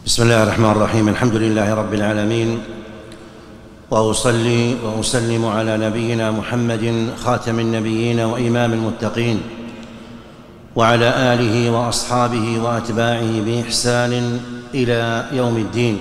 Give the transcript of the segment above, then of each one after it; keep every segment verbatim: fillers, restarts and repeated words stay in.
بسم الله الرحمن الرحيم. الحمد لله رب العالمين، وأصلي وأسلم على نبينا محمد خاتم النبيين وإمام المتقين، وعلى آله وأصحابه وأتباعه بإحسان إلى يوم الدين.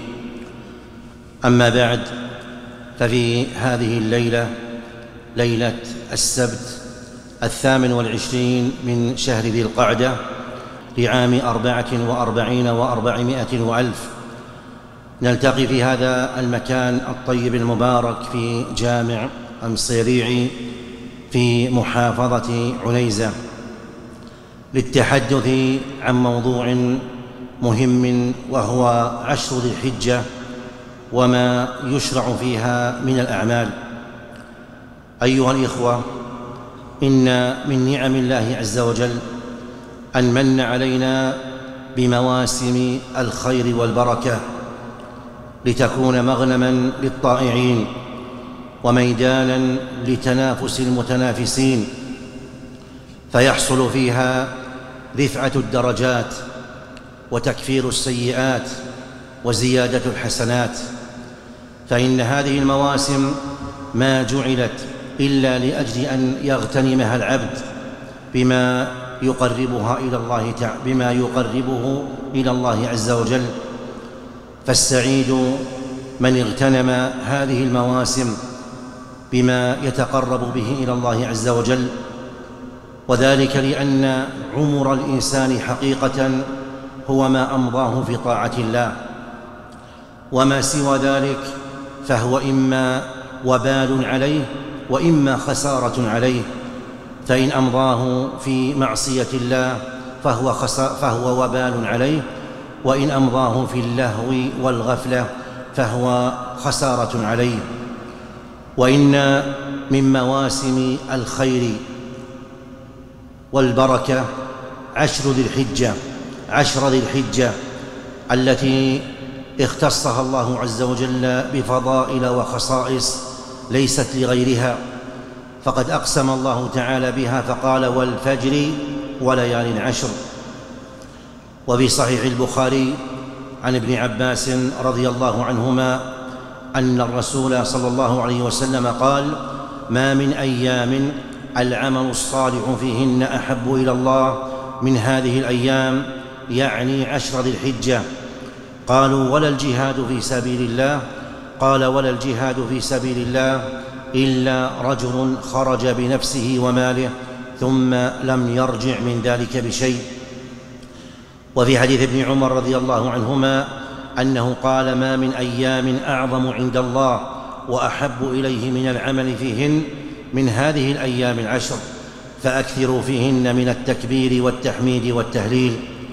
أما بعد، ففي هذه الليلة، ليلة السبت الثامن والعشرين من شهر ذي القعدة لعام أربعة وأربعين وأربعمائة وألف، نلتقي في هذا المكان الطيب المبارك في جامع أمصيريعي في محافظة عنيزة للتحدث عن موضوع مهم، وهو عشر ذي الحجة وما يشرع فيها من الأعمال. أيها الإخوة، إن من نعم الله عز وجل أن من علينا بمواسم الخير والبركة لتكون مغنما للطائعين وميدانا لتنافس المتنافسين، فيحصل فيها رفعة الدرجات وتكفير السيئات وزيادة الحسنات. فإن هذه المواسم ما جعلت إلا لأجل أن يغتنمها العبد بما يقربها إلى الله تعالى بما يقربه إلى الله عز وجل. فالسعيد من اغتنم هذه المواسم بما يتقرب به إلى الله عز وجل، وذلك لأن عمر الإنسان حقيقة هو ما أمضاه في طاعة الله، وما سوى ذلك فهو إما وبال عليه وإما خسارة عليه. فإن أمضاه في معصية الله فهو, فهو وبال عليه، وإن أمضاه في اللهو والغفلة فهو خسارة عليه. وإن من مواسم الخير والبركة عشر ذي الحجة عشر ذي الحجة التي اختصها الله عز وجل بفضائل وخصائص ليست لغيرها، فقد أقسم الله تعالى بها فقال: والفجر وليال عشر. وفي صحيح البخاري عن ابن عباس رضي الله عنهما أن الرسول صلى الله عليه وسلم قال: ما من أيام العمل الصالح فيهن أحب إلى الله من هذه الأيام، يعني عشر ذي الحجة. قالوا: ولا الجهاد في سبيل الله؟ قال: ولا الجهاد في سبيل الله إلا رجل خرج بنفسه وماله ثم لم يرجع من ذلك بشيء. وفي حديث ابن عمر رضي الله عنهما أنه قال: ما من أيام أعظم عند الله وأحب إليه من العمل فيهن من هذه الأيام العشر، فأكثروا فيهن من التكبير والتحميد والتهليل.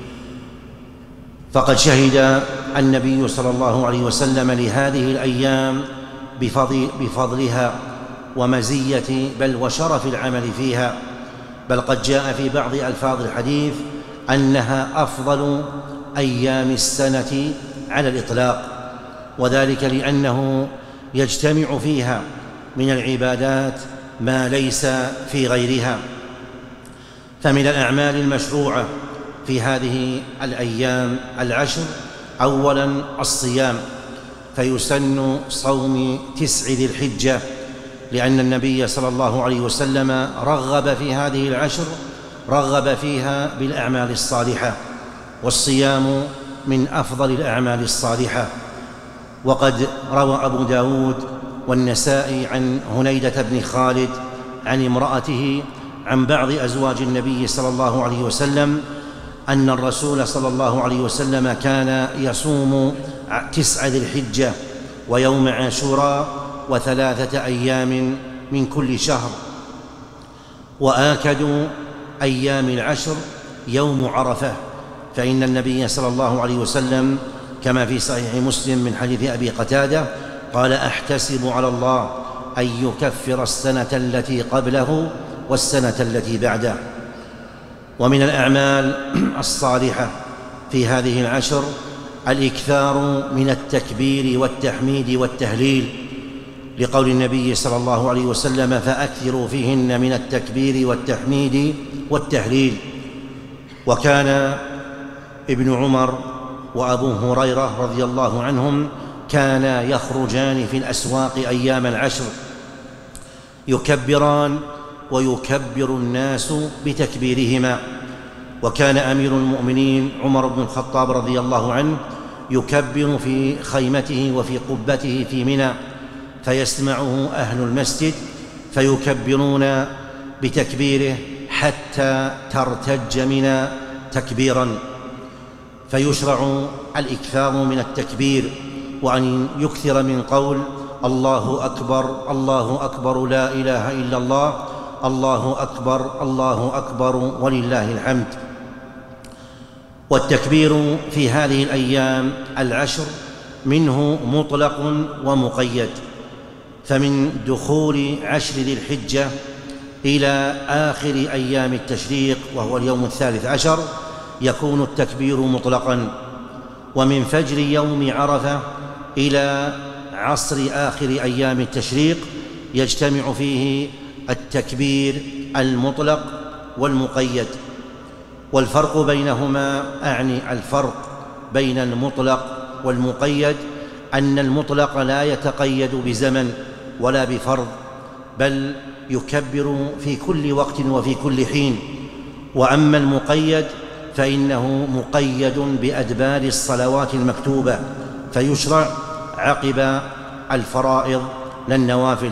فقد شهد النبي صلى الله عليه وسلم لهذه الأيام بفضل بفضلها ومزية بل وشرف العمل فيها، بل قد جاء في بعض ألفاظ الحديث أنها أفضل أيام السنة على الإطلاق، وذلك لأنه يجتمع فيها من العبادات ما ليس في غيرها. فمن الأعمال المشروعة في هذه الأيام العشر أولاً الصيام، فيسن صوم تسع ذي الحجة، لأن النبي صلى الله عليه وسلم رغب في هذه العشر رغب فيها بالأعمال الصالحة، والصيام من أفضل الأعمال الصالحة. وقد روى أبو داود والنسائي عن هنيدة بن خالد عن امرأته عن بعض أزواج النبي صلى الله عليه وسلم أن الرسول صلى الله عليه وسلم كان يصوم تسع ذي الحجة ويوم عاشوراء وثلاثة أيام من كل شهر، وآكد أيام العشر يوم عرفة، فإن النبي صلى الله عليه وسلم كما في صحيح مسلم من حديث أبي قتادة قال: أحتسب على الله أن يكفر السنة التي قبله والسنة التي بعده. ومن الأعمال الصالحة في هذه العشر الإكثار من التكبير والتحميد والتهليل، لقول النبي صلى الله عليه وسلم: فأكثروا فيهن من التكبير والتحميد والتهليل. وكان ابن عمر وأبو هريرة رضي الله عنهم كانا يخرجان في الأسواق أيام العشر يكبران ويكبر الناس بتكبيرهما. وكان أمير المؤمنين عمر بن الخطاب رضي الله عنه يكبر في خيمته وفي قبته في منى، فيسمعه أهل المسجد فيكبرون بتكبيره حتى ترتج منى تكبيرا. فيشرع الإكثار من التكبير، وأن يكثر من قول الله أكبر الله أكبر لا إله إلا الله الله أكبر الله أكبر ولله الحمد. والتكبير في هذه الأيام العشر منه مطلق ومقيد، فمن دخول عشر ذي الحجة إلى آخر أيام التشريق وهو اليوم الثالث عشر يكون التكبير مطلقا، ومن فجر يوم عرفة إلى عصر آخر أيام التشريق يجتمع فيه التكبير المطلق والمقيد. والفرق بينهما، أعني الفرق بين المطلق والمقيد، أن المطلق لا يتقيد بزمن ولا بفرض، بل يكبر في كل وقت وفي كل حين. وأما المقيد فإنه مقيد بأدبار الصلوات المكتوبة، فيشرع عقب الفرائض لا النوافل.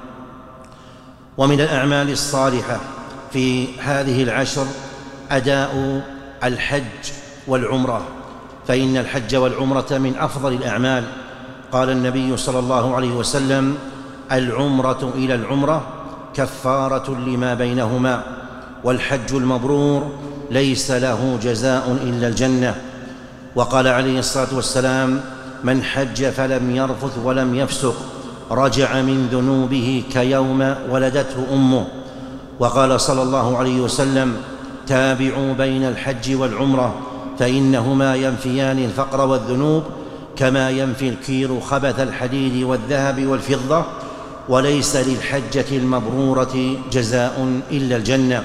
ومن الأعمال الصالحة في هذه العشر أداء الحج والعمرة، فإن الحج والعمرة من أفضل الأعمال. قال النبي صلى الله عليه وسلم: العمرة إلى العمرة كفارة لما بينهما، والحج المبرور ليس له جزاء إلا الجنة. وقال عليه الصلاة والسلام: من حج فلم يرفث ولم يفسق رجع من ذنوبه كيوم ولدته أمه. وقال صلى الله عليه وسلم: تابعوا بين الحج والعمرة فإنهما ينفيان الفقر والذنوب كما ينفي الكير خبث الحديد والذهب والفضة، وليس للحجة المبرورة جزاء إلا الجنة.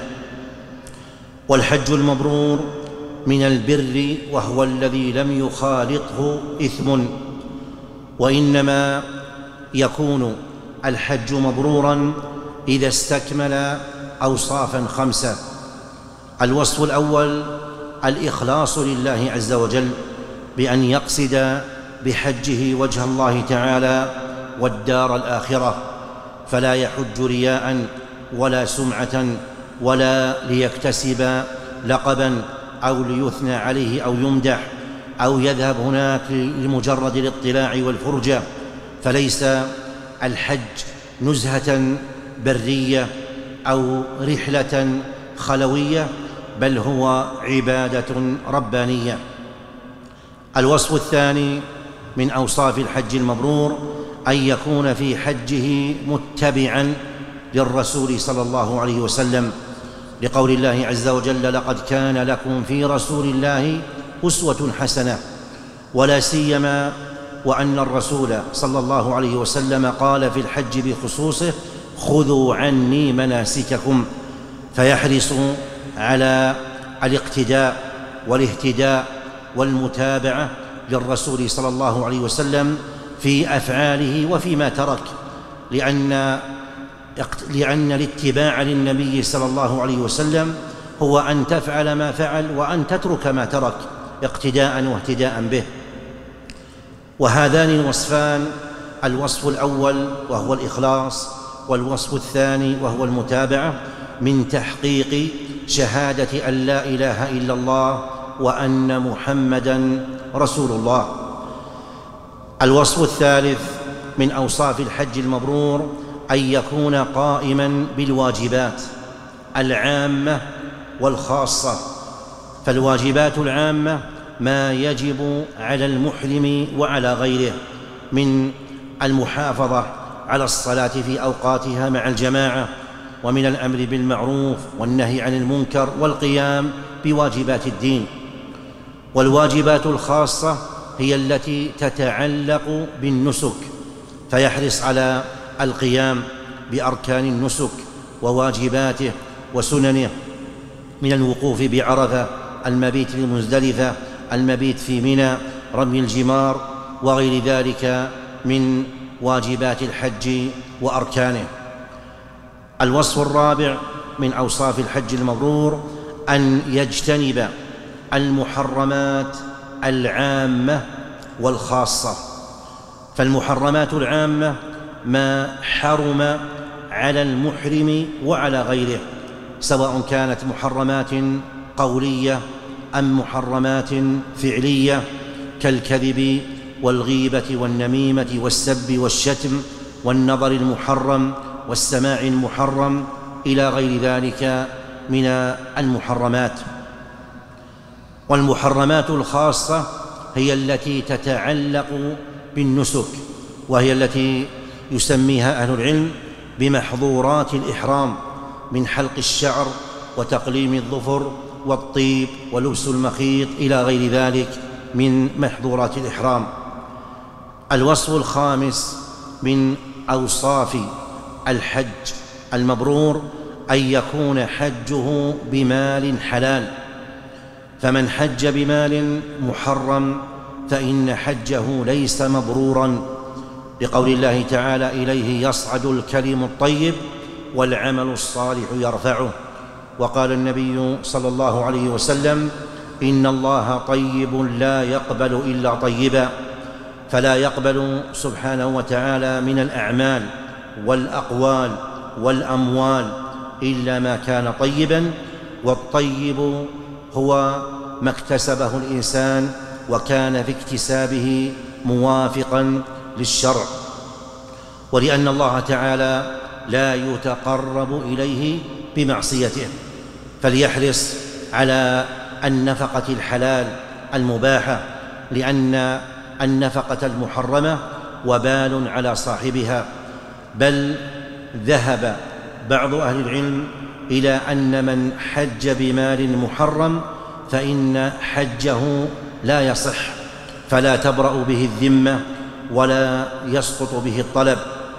والحج المبرور من البر، وهو الذي لم يخالطه إثم، وإنما يكون الحج مبرورا إذا استكمل أوصافا خمسة. الوصف الأول الإخلاص لله عز وجل، بأن يقصد بحجه وجه الله تعالى والدار الآخرة، فلا يحج رياء ولا سمعة ولا ليكتسب لقبا أو ليثنى عليه أو يمدح أو يذهب هناك لمجرد الاطلاع والفرجة. فليس الحج نزهة برية أو رحلة خلوية، بل هو عبادة ربانية. الوصف الثاني من أوصاف الحج المبرور أن يكون في حجه متبعا للرسول صلى الله عليه وسلم، لقول الله عز وجل: لقد كان لكم في رسول الله أسوة حسنة. ولا سيما وأن الرسول صلى الله عليه وسلم قال في الحج بخصوصه: خذوا عني مناسككم، فيحرص على الاقتداء والاهتداء والمتابعة للرسول صلى الله عليه وسلم في أفعاله وفيما ترك، لأن لأن الاتباع للنبي صلى الله عليه وسلم هو أن تفعل ما فعل وأن تترك ما ترك اقتداء واهتداء به. وهذان الوصفان، الوصف الأول وهو الإخلاص، والوصف الثاني وهو المتابعة، من تحقيق شهادة أن لا إله إلا الله وأن محمدًا رسول الله. الوصف الثالث من أوصاف الحج المبرور أن يكون قائماً بالواجبات العامة والخاصة. فالواجبات العامة ما يجب على المحرم وعلى غيره من المحافظة على الصلاة في أوقاتها مع الجماعة، ومن الأمر بالمعروف والنهي عن المنكر والقيام بواجبات الدين. والواجبات الخاصة هي التي تتعلق بالنسك، فيحرص على القيام بأركان النسك وواجباته وسننه، من الوقوف بعرفة، المبيت بمزدلفة، المبيت في منى، رمي الجمار وغير ذلك من واجبات الحج وأركانه. الوصف الرابع من أوصاف الحج المبرور أن يجتنب المحرمات العامة والخاصة. فالمحرمات العامة ما حرم على المحرم وعلى غيره، سواء كانت محرمات قولية أم محرمات فعلية كالكذب والغيبة والنميمة والسب والشتم والنظر المحرم والسماع المحرم إلى غير ذلك من المحرمات. والمحرمات الخاصة هي التي تتعلق بالنسك، وهي التي يسميها أهل العلم بمحظورات الإحرام، من حلق الشعر وتقليم الظفر والطيب ولبس المخيط إلى غير ذلك من محظورات الإحرام. الوصف الخامس من أوصاف الحج المبرور أن يكون حجه بمال حلال. فمن حج بمال محرم فإن حجه ليس مبرورا، لقول الله تعالى: إليه يصعد الكلم الطيب والعمل الصالح يرفعه. وقال النبي صلى الله عليه وسلم: إن الله طيب لا يقبل إلا طيبا. فلا يقبل سبحانه وتعالى من الأعمال والأقوال والأموال إلا ما كان طيبا، والطيب هو ما اكتسبه الإنسان وكان في اكتسابه موافقا للشرع. ولأن الله تعالى لا يتقرب إليه بمعصيته، فليحرص على النفقة الحلال المباحة، لأن النفقة المحرمة وبال على صاحبها. بل ذهب بعض أهل العلم إلى أن من حج بمال محرم فإن حجه لا يصح، فلا تبرأ به الذمة ولا يسقط به الطلب.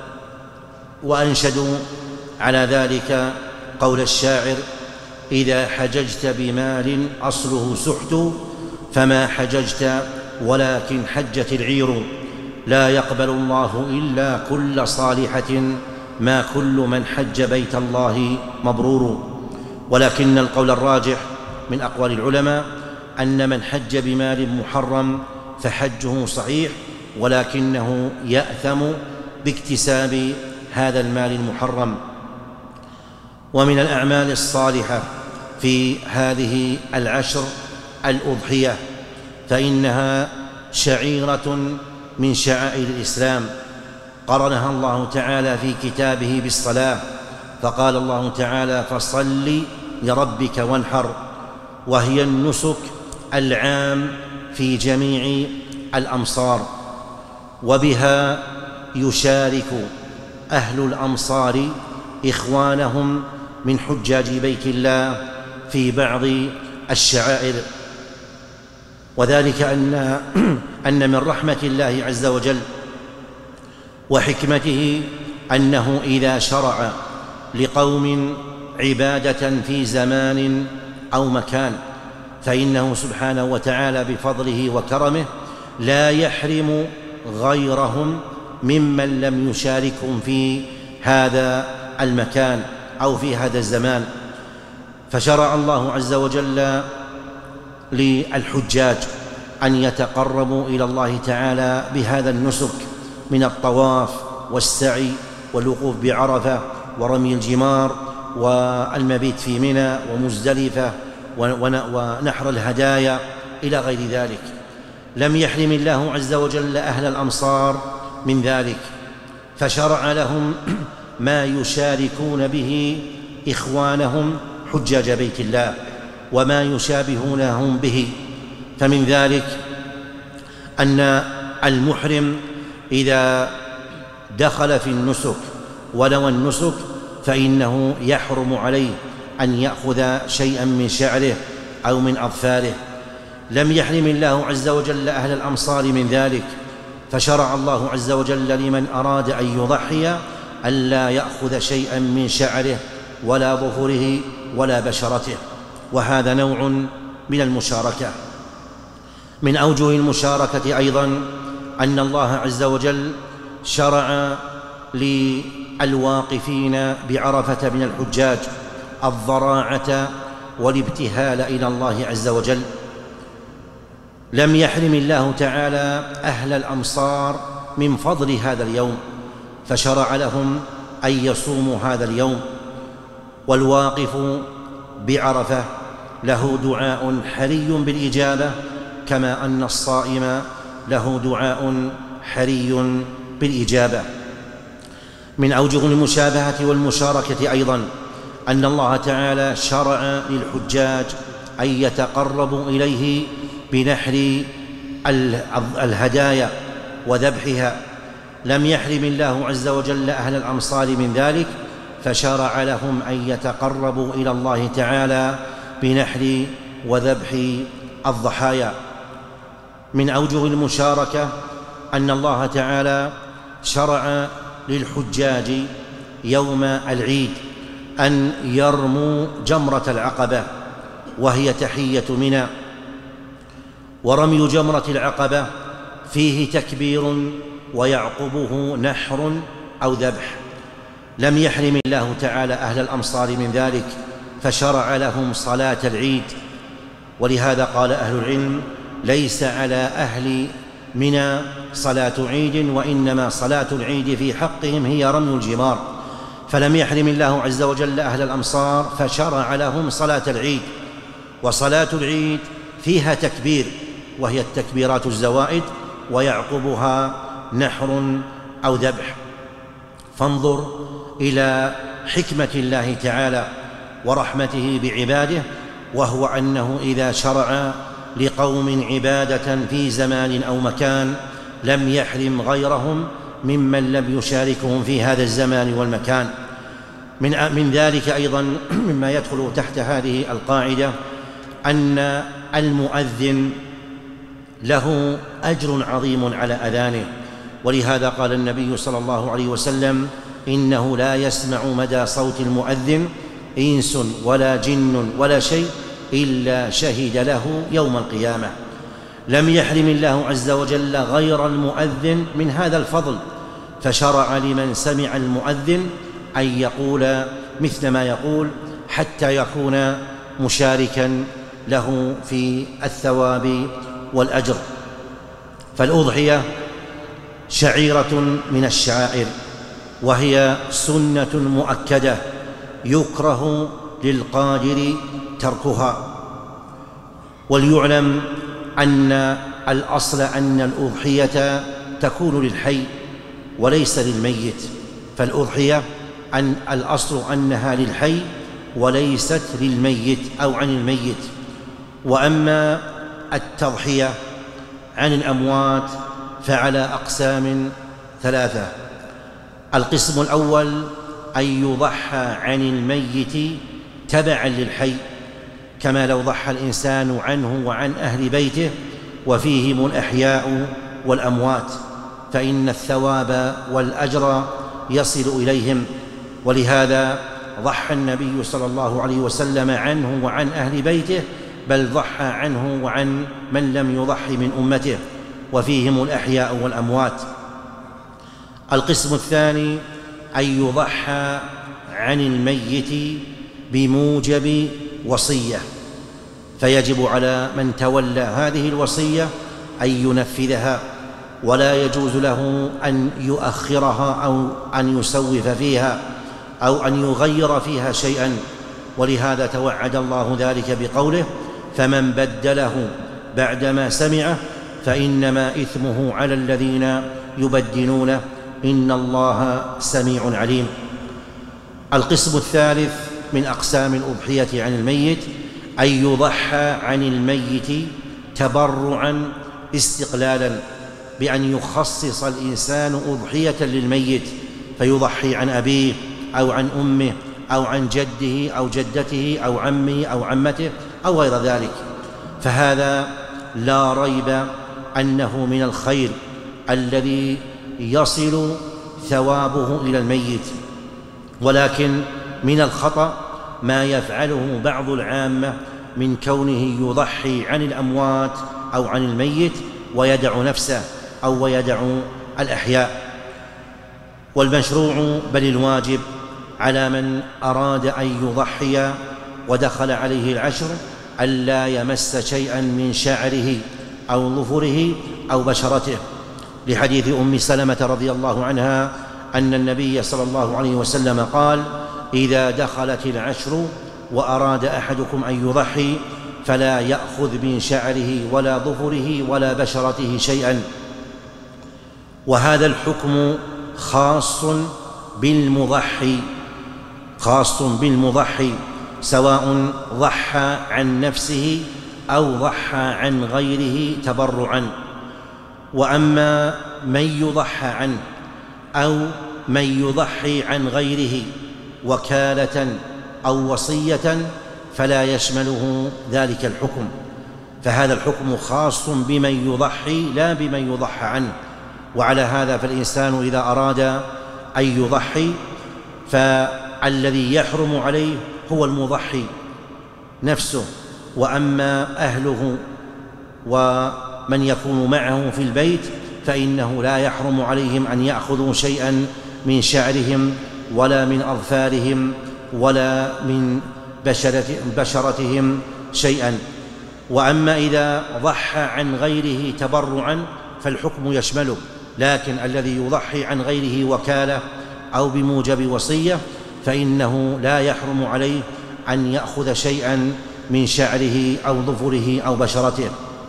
وأنشدوا على ذلك قول الشاعر: إذا حججت بمال أصله سحت فما حججت ولكن حجت العير. لا يقبل الله إلا كل صالحة، ما كل من حج بيت الله مبرور. ولكن القول الراجح من أقوال العلماء أن من حج بمال محرم فحجه صحيح، ولكنه يأثم باكتساب هذا المال المحرم. ومن الأعمال الصالحة في هذه العشر الأضحية، فإنها شعيرة من شعائر الإسلام، قرنها الله تعالى في كتابه بالصلاة، فقال الله تعالى: فصل لربك وانحر. وهي النسك العام في جميع الأمصار، وبها يشارك أهل الأمصار إخوانهم من حجاج بيت الله في بعض الشعائر. وذلك أن أن من رحمة الله عز وجل وحكمته أنه إذا شرع لقوم عبادة في زمان أو مكان، فإنه سبحانه وتعالى بفضله وكرمه لا يحرم غيرهم ممن لم يشاركهم في هذا المكان أو في هذا الزمان. فشرع الله عز وجل للحجاج أن يتقربوا إلى الله تعالى بهذا النسك من الطواف والسعي والوقوف بعرفة ورمي الجمار والمبيت في منى ومزدلفة ونحر الهدايا إلى غير ذلك. لم يحرم الله عز وجل أهل الأمصار من ذلك، فشرع لهم ما يشاركون به إخوانهم حجاج بيت الله وما يشابهونهم به. فمن ذلك أن المحرم إذا دخل في النسك ونوى النسك فإنه يحرم عليه أن يأخذ شيئا من شعره أو من أظفاره. لم يحرم الله عز وجل أهل الأمصار من ذلك، فشرع الله عز وجل لمن أراد أن يضحي ألا يأخذ شيئا من شعره ولا ظفره ولا بشرته، وهذا نوع من المشاركة. من أوجه المشاركة أيضا أن الله عز وجل شرع للواقفين بعرفة من الحجاج الضراعة والابتهال إلى الله عز وجل. لم يحرم الله تعالى أهل الأمصار من فضل هذا اليوم، فشرع لهم أن يصوموا هذا اليوم. والواقف بعرفة له دعاء حري بالإجابة، كما أن الصائم له دعاء حري بالإجابة. من أوجه المشابهة والمشاركة أيضا أن الله تعالى شرع للحجاج أن يتقربوا إليه بنحر الهدايا وذبحها. لم يحرم الله عز وجل أهل الأمصار من ذلك، فشرع لهم أن يتقربوا إلى الله تعالى بنحر وذبح الضحايا. من أوجه المشاركة أن الله تعالى شرع للحجاج يوم العيد أن يرموا جمرة العقبة، وهي تحية منى. ورمي جمرة العقبة فيه تكبير ويعقبه نحر أو ذبح. لم يحرم الله تعالى أهل الأمصار من ذلك، فشرع لهم صلاة العيد. ولهذا قال أهل العلم: ليس على أهل منى صلاة عيد، وإنما صلاة العيد في حقهم هي رمي الجمار. فلم يحرم الله عز وجل أهل الأمصار، فشرع لهم صلاة العيد. وصلاة العيد فيها تكبير، وهي التكبيرات الزوائد، ويعقبها نحر أو ذبح. فانظر إلى حكمة الله تعالى ورحمته بعباده، وهو أنه إذا شرع لقوم عبادة في زمان أو مكان لم يحرم غيرهم ممن لم يشاركهم في هذا الزمان والمكان. من من ذلك أيضا مما يدخل تحت هذه القاعدة أن المؤذن له أجر عظيم على أذانه. ولهذا قال النبي صلى الله عليه وسلم: إنه لا يسمع مدى صوت المؤذن إنس ولا جن ولا شيء إلا شهد له يوم القيامة. لم يحرم الله عز وجل غير المؤذن من هذا الفضل، فشرع لمن سمع المؤذن أن يقول مثل ما يقول حتى يكون مشاركا له في الثواب والأجر. فالأضحية شعيرة من الشعائر، وهي سنة مؤكدة يكره للقادر تركها. وليعلم أن الأصل أن الأضحية تكون للحي وليس للميت، فالأضحية أن الأصل أنها للحي وليست للميت أو عن الميت. وأما التضحية عن الأموات فعلى أقسام ثلاثة: القسم الأول أن يضحى عن الميت تبعا للحي، كما لو ضحى الإنسان عنه وعن أهل بيته وفيهم الأحياء والأموات، فإن الثواب والأجر يصل إليهم. ولهذا ضحى النبي صلى الله عليه وسلم عنه وعن أهل بيته، بل ضحى عنه وعن من لم يضحي من أمته وفيهم الأحياء والأموات. القسم الثاني أن يضحى عن الميت بموجب وصية، فيجب على من تولى هذه الوصية أن ينفذها، ولا يجوز له أن يؤخرها أو أن يسوف فيها أو أن يغير فيها شيئا. ولهذا توعد الله ذلك بقوله: فمن بدله بعدما سمعه فإنما إثمه على الذين يبدلونه إن الله سميع عليم. القسم الثالث من أقسام الأضحية عن الميت أن يضحى عن الميت تبرعا استقلالا، بأن يخصص الإنسان أضحية للميت، فيضحي عن أبيه أو عن أمه أو عن جده أو جدته أو عمه أو عمته أو غير ذلك. فهذا لا ريب أنه من الخير الذي يصل ثوابه إلى الميت، ولكن من الخطأ ما يفعله بعض العامة من كونه يضحي عن الأموات أو عن الميت ويدع نفسه أو ويدع الأحياء. والمشروع بل الواجب على من أراد أن يضحي ودخل عليه العشر ألا يمس شيئا من شعره أو ظفره أو بشرته، لحديث أم سلمة رضي الله عنها أن النبي صلى الله عليه وسلم قال: إذا دخلت العشر وأراد أحدكم أن يضحي فلا يأخذ من شعره ولا ظفره ولا بشرته شيئا. وهذا الحكم خاص بالمضحي خاص بالمضحي سواء ضحى عن نفسه أو ضحى عن غيره تبرعا. وأما من يضحى عنه أو من يضحي عن غيره وكالة أو وصية فلا يشمله ذلك الحكم، فهذا الحكم خاص بمن يضحي لا بمن يضحى عنه. وعلى هذا فالإنسان إذا أراد أن يضحي فالذي يحرم عليه هو المضحي نفسه، وأما أهله ومن يكون معه في البيت فإنه لا يحرم عليهم أن يأخذوا شيئا من شعرهم ولا من أظفارهم ولا من بشرتهم شيئا. وأما إذا ضحى عن غيره تبرعا فالحكم يشمله، لكن الذي يضحي عن غيره وكالة أو بموجب وصية فإنه لا يحرم عليه أن يأخذ شيئا من شعره أو ظفره أو بشرته.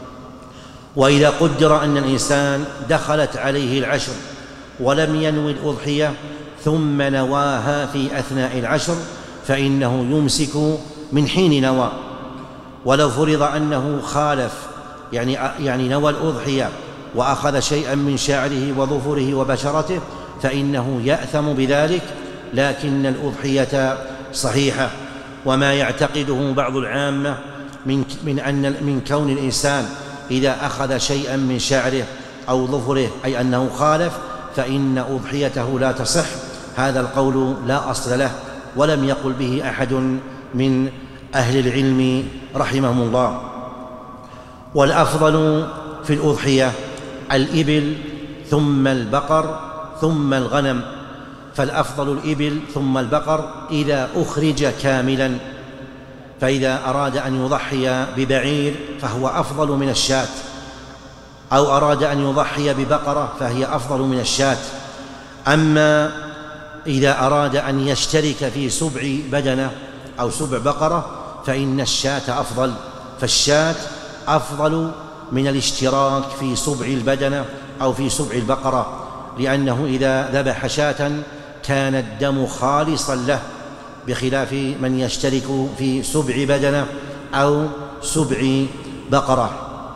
وإذا قدر أن الإنسان دخلت عليه العشر ولم ينوي الأضحية ثم نواها في أثناء العشر فإنه يمسك من حين نوى. ولو فرض أنه خالف يعني يعني نوى الأضحية وأخذ شيئا من شعره وظفره وبشرته فإنه يأثم بذلك، لكن الأضحية صحيحة. وما يعتقده بعض العامة من من أن من كون الإنسان إذا أخذ شيئا من شعره أو ظفره أي أنه خالف فإن أضحيته لا تصح، هذا القول لا أصل له ولم يقل به أحد من أهل العلم رحمهم الله. والأفضل في الأضحية الإبل ثم البقر ثم الغنم، فالأفضل الإبل ثم البقر إذا أخرج كاملا، فإذا أراد أن يضحي ببعير فهو أفضل من الشاة، أو أراد أن يضحي ببقرة فهي أفضل من الشاة. أما إذا أراد أن يشترك في سبع بدنة أو سبع بقرة فإن الشاة أفضل، فالشاة أفضل من الاشتراك في سبع البدنة أو في سبع البقرة، لأنه إذا ذبح شاة كان الدم خالصا له، بخلاف من يشترك في سبع بدنة أو سبع بقرة.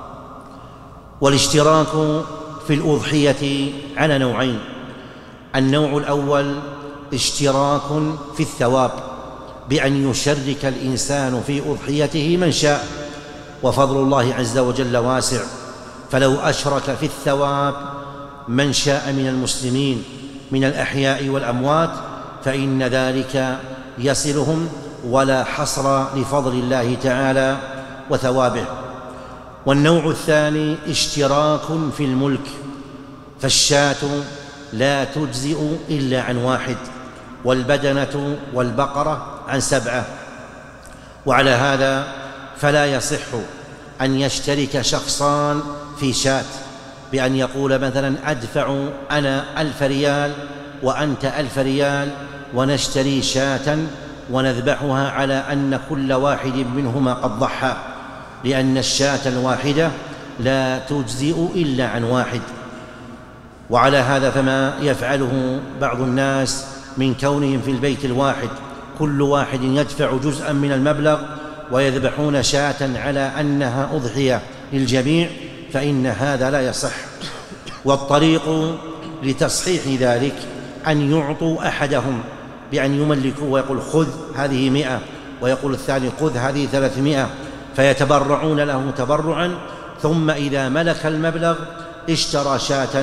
والاشتراك في الأضحية على نوعين: النوع الأول اشتراك في الثواب بأن يشرك الإنسان في أضحيته من شاء، وفضل الله عز وجل واسع، فلو أشرك في الثواب من شاء من المسلمين من الأحياء والأموات فإن ذلك يصلهم ولا حصر لفضل الله تعالى وثوابه. والنوع الثاني اشتراك في الملك، فالشاة لا تجزئ إلا عن واحد، والبدنة والبقرة عن سبعة. وعلى هذا فلا يصح أن يشترك شخصان في شاة بأن يقول مثلا أدفع أنا ألف ريال وأنت ألف ريال ونشتري شاة ونذبحها على أن كل واحد منهما قد ضحى، لأن الشاة الواحدة لا تجزئ إلا عن واحد. وعلى هذا فما يفعله بعض الناس من كونهم في البيت الواحد كل واحد يدفع جزءا من المبلغ ويذبحون شاة على أنها أضحية للجميع، فإن هذا لا يصح. والطريق لتصحيح ذلك أن يعطوا أحدهم بأن يملكوا ويقول خذ هذه مئة، ويقول الثاني خذ هذه ثلاثمائة، فيتبرعون له تبرعا، ثم إذا ملك المبلغ اشترى شاة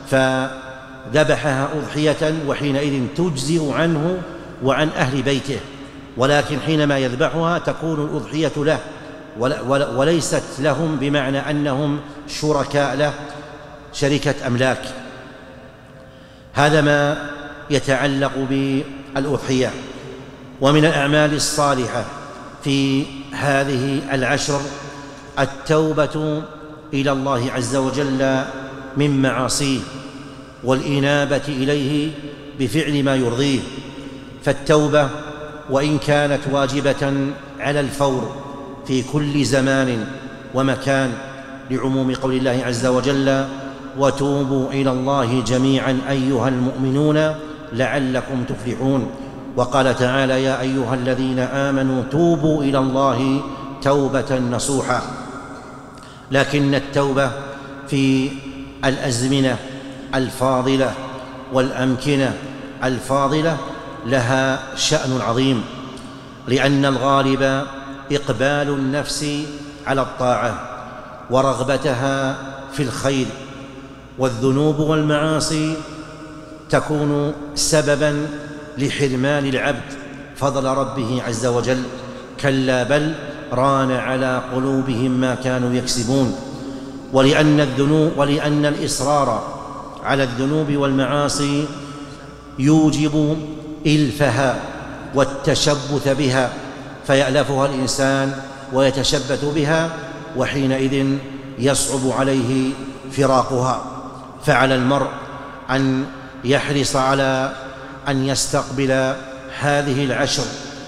فذبحها أضحية، وحينئذ تجزئ عنه وعن أهل بيته، ولكن حينما يذبحها تكون الأضحية له وليست لهم بمعنى أنهم شركاء له شركة أملاك. هذا ما يتعلق بالأضحية. ومن الأعمال الصالحة في هذه العشر التوبة إلى الله عز وجل من معاصيه والإنابة إليه بفعل ما يرضيه. فالتوبة وإن كانت واجبة على الفور في كل زمان ومكان لعموم قول الله عز وجل: وتوبوا إلى الله جميعا أيها المؤمنون لعلكم تفلحون. وقال تعالى: يا أيها الذين آمنوا توبوا إلى الله توبة نصوحا. لكن التوبة في الأزمنة الفاضلة والأمكنة الفاضلة لها شأن عظيم، لأن الغالب إقبال النفس على الطاعة ورغبتها في الخير، والذنوب والمعاصي تكون سبباً لحرمان العبد فضل ربه عز وجل. كلا بل ران على قلوبهم ما كانوا يكسبون. ولأن الذنوب ولأن الإصرار على الذنوب والمعاصي يوجب إلفها والتشبث بها، فيألفها الإنسان ويتشبث بها، وحينئذ يصعب عليه فراقها. فعلى المرء أن يحرص على أن يستقبل هذه العشر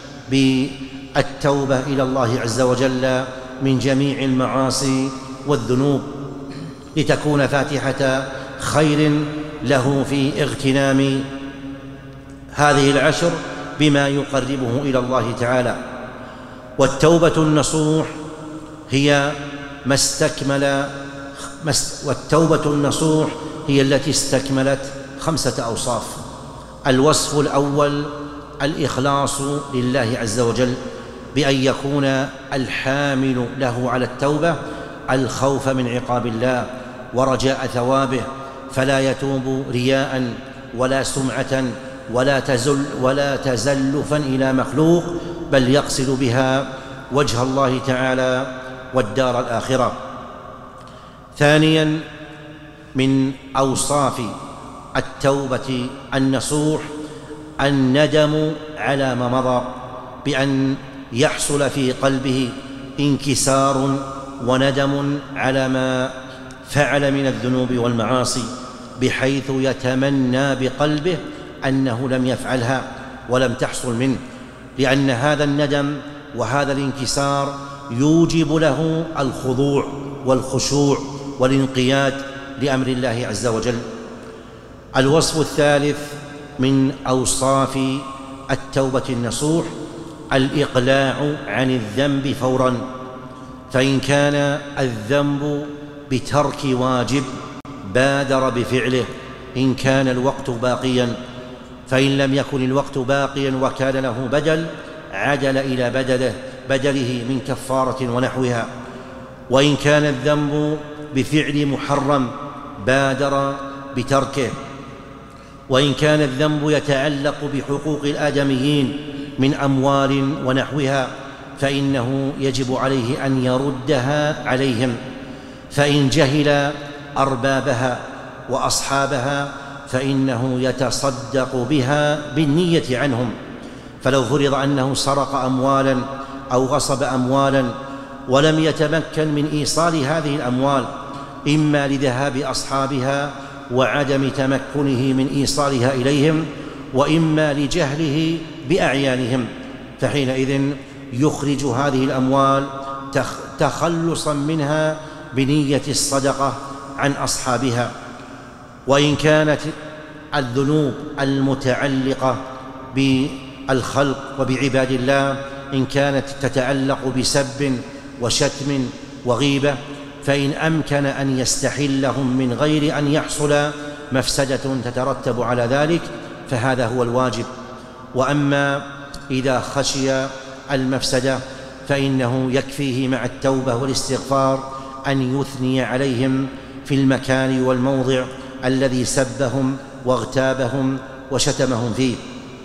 بالتوبة إلى الله عز وجل من جميع المعاصي والذنوب، لتكون فاتحة خير له في اغتنام هذه العشر بما يقربه إلى الله تعالى. والتوبة النصوح هي ما استكمل والتوبة النصوح هي التي استكملت خمسة أوصاف. الوصف الأول الإخلاص لله عز وجل، بأن يكون الحامل له على التوبة الخوف من عقاب الله ورجاء ثوابه، فلا يتوب رياء ولا سمعة ولا تزل ولا تزلفا إلى مخلوق، بل يقصد بها وجه الله تعالى والدار الآخرة. ثانياً من أوصاف التوبة النصوح الندم على ما مضى، بأن يحصل في قلبه انكسار وندم على ما فعل من الذنوب والمعاصي، بحيث يتمنى بقلبه أنه لم يفعلها ولم تحصل منه، لأن هذا الندم وهذا الانكسار يوجب له الخضوع والخشوع والانقياد لأمر الله عز وجل. الوصف الثالث من أوصاف التوبة النصوح الإقلاع عن الذنب فوراً، فإن كان الذنب بترك واجب بادر بفعله إن كان الوقت باقياً، فإن لم يكن الوقت باقياً وكان له بدل عدل إلى بدله بدله من كفارة ونحوها. وإن كان الذنب بفعل محرم بادر بتركه. وإن كان الذنب يتعلق بحقوق الآدميين من أموال ونحوها فإنه يجب عليه أن يردها عليهم، فإن جهل أربابها وأصحابها فإنه يتصدق بها بالنية عنهم. فلو فرض أنه سرق أموالا أو غصب أموالا ولم يتمكن من إيصال هذه الأموال، إما لذهاب أصحابها وعدم تمكنه من إيصالها إليهم، وإما لجهله بأعيانهم، فحينئذ يخرج هذه الأموال تخلصا منها بنية الصدقة عن أصحابها. وإن كانت الذنوب المتعلقة بالخلق وبعباد الله إن كانت تتعلق بسب وشتم وغيبة، فإن أمكن أن يستحلهم من غير أن يحصل مفسدة تترتب على ذلك فهذا هو الواجب. وأما إذا خشي المفسدة فإنه يكفيه مع التوبة والاستغفار أن يثني عليهم في المكان والموضع الذي سبهم واغتابهم وشتمهم فيه.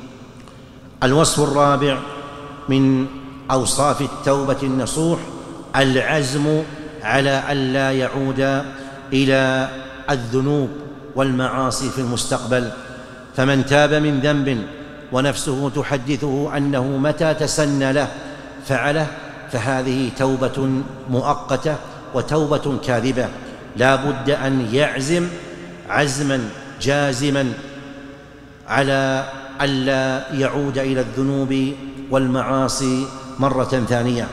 الوصف الرابع من أوصاف التوبة النصوح العزم على ألا يعود إلى الذنوب والمعاصي في المستقبل. فمن تاب من ذنب ونفسه تحدثه أنه متى تسنى له فعله، فهذه توبة مؤقتة وتوبة كاذبة. لا بد أن يعزم عزما جازما على ألا يعود إلى الذنوب والمعاصي مرة ثانية.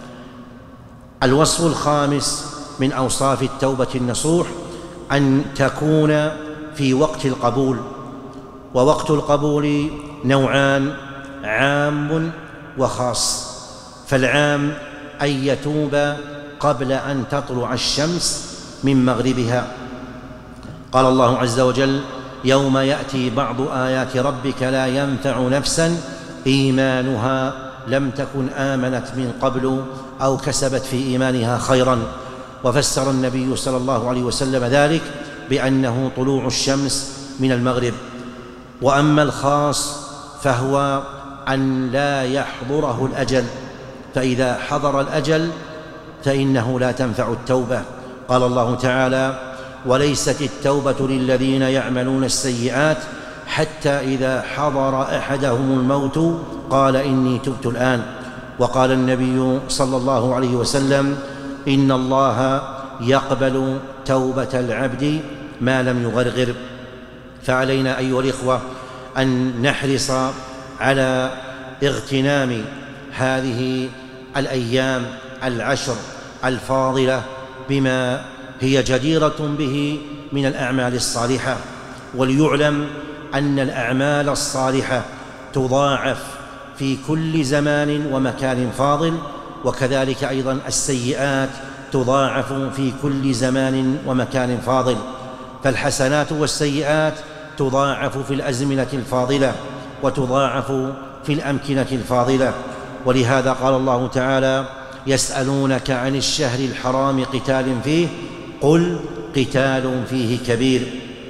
الوصف الخامس من أوصاف التوبة النصوح أن تكون في وقت القبول. ووقت القبول نوعان: عام وخاص. فالعام أن يتوب قبل أن تطلع الشمس من مغربها. قال الله عز وجل: يوم يأتي بعض آيات ربك لا ينفع نفسا إيمانها لم تكن آمنت من قبل أو كسبت في إيمانها خيرا. وفسر النبي صلى الله عليه وسلم ذلك بأنه طلوع الشمس من المغرب. وأما الخاص فهو أن لا يحضره الأجل، فإذا حضر الأجل فإنه لا تنفع التوبة. قال الله تعالى: وليست التوبة للذين يعملون السيئات حتى إذا حضر أحدهم الموت قال إني تبت الآن. وقال النبي صلى الله عليه وسلم: إن الله يقبل توبة العبد ما لم يغرغر. فعلينا أيها الإخوة أن نحرص على اغتنام هذه الأيام العشر الفاضلة بما هي جديرة به من الأعمال الصالحة. وليعلم أن الأعمال الصالحة تضاعف في كل زمان ومكان فاضل، وكذلك أيضا السيئات تضاعف في كل زمان ومكان فاضل. فالحسنات والسيئات تضاعف في الأزمنة الفاضلة وتضاعف في الأمكنة الفاضلة. ولهذا قال الله تعالى: يسألونك عن الشهر الحرام قتال فيه قل قتال فيه كبير.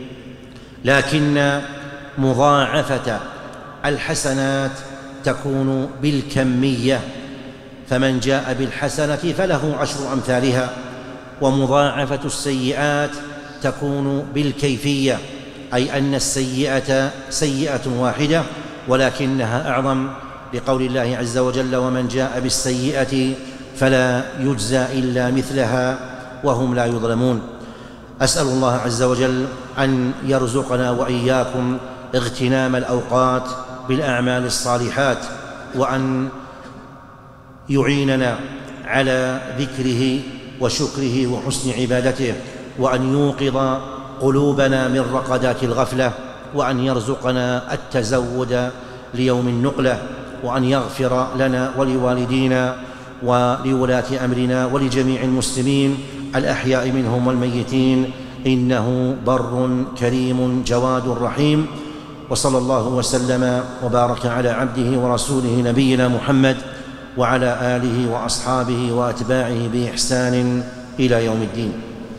لكن مضاعفة الحسنات تكون بالكمية، فمن جاء بالحسنة فله عشر أمثالها. ومضاعفة السيئات تكون بالكيفية، أي أن السيئة سيئة واحدة ولكنها أعظم، لقول الله عز وجل: ومن جاء بالسيئة فلا يجزى إلا مثلها وهم لا يظلمون. أسأل الله عز وجل أن يرزقنا وإياكم اغتنام الأوقات بالأعمال الصالحات، وأن يعيننا على ذكره وشكره وحسن عبادته، وأن يوقظ قلوبنا من رقدات الغفلة، وأن يرزقنا التزود ليوم النقلة، وأن يغفر لنا ولوالدينا ولولاة أمرنا ولجميع المسلمين الأحياء منهم والميتين، إنه بر كريم جواد رحيم. وصلى الله وسلم وبارك على عبده ورسوله نبينا محمد وعلى آله وأصحابه وأتباعه بإحسان إلى يوم الدين.